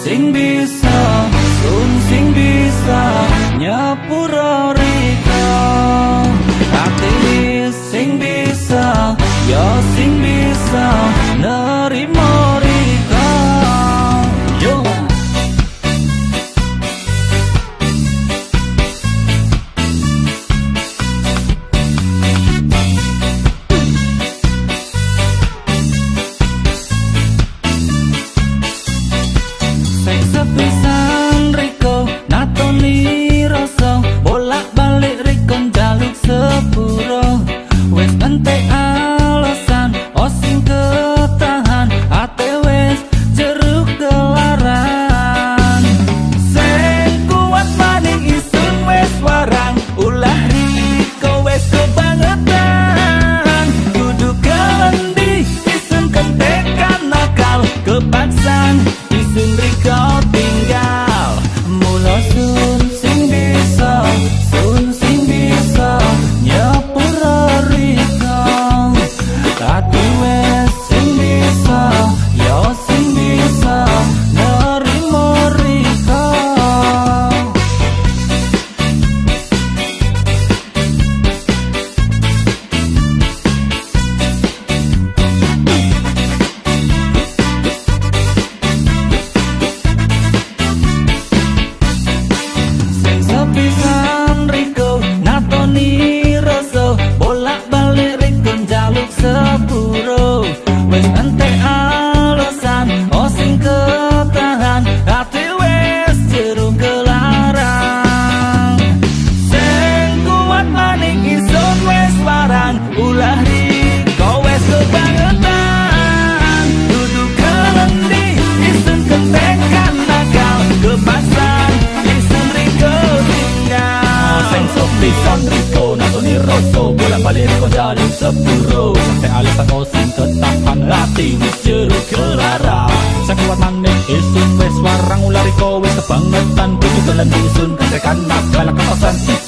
sing bisa, sun sing bisa nyepuro riko. Ati sing bisa, yo sing bisa nerimo riko. Yo. Sepisan riko natoni rasa bolak balik riko jaluk sepuro. Wes entek alasan osing ketahan ate wes jeruk kelaran. Sing kuat maning isun wes warang ulah riko wes kebangetan. Kudu kelendi isun kentekan nakal kepaksan isun riko tinggal. Mula sun sing bisa, sun sing bisa nyepuro riko. Ati wes sing bisa, yo sing bisa nerimo riko. Sepisan riko natoni rasa bolak balik riko jaluk sepuro. Wes entek alasan osing ketahan ati wes jeruk kelarang. Sing kuat maning isun wes warang ulah riko wes kebangetan. Dudu kelendi isun kentekan nakal kepaksan isun riko tinggal. Sing sepisan riko natoni rasa bolak balik riko jaluk sepuro. Sampai alasan osing ketahan hati wis jeruk kelarang. Sing kuat maning isun wes warang ulah riko wes kebangetan. Kudu kelendi isun kentekan nakal kepaksan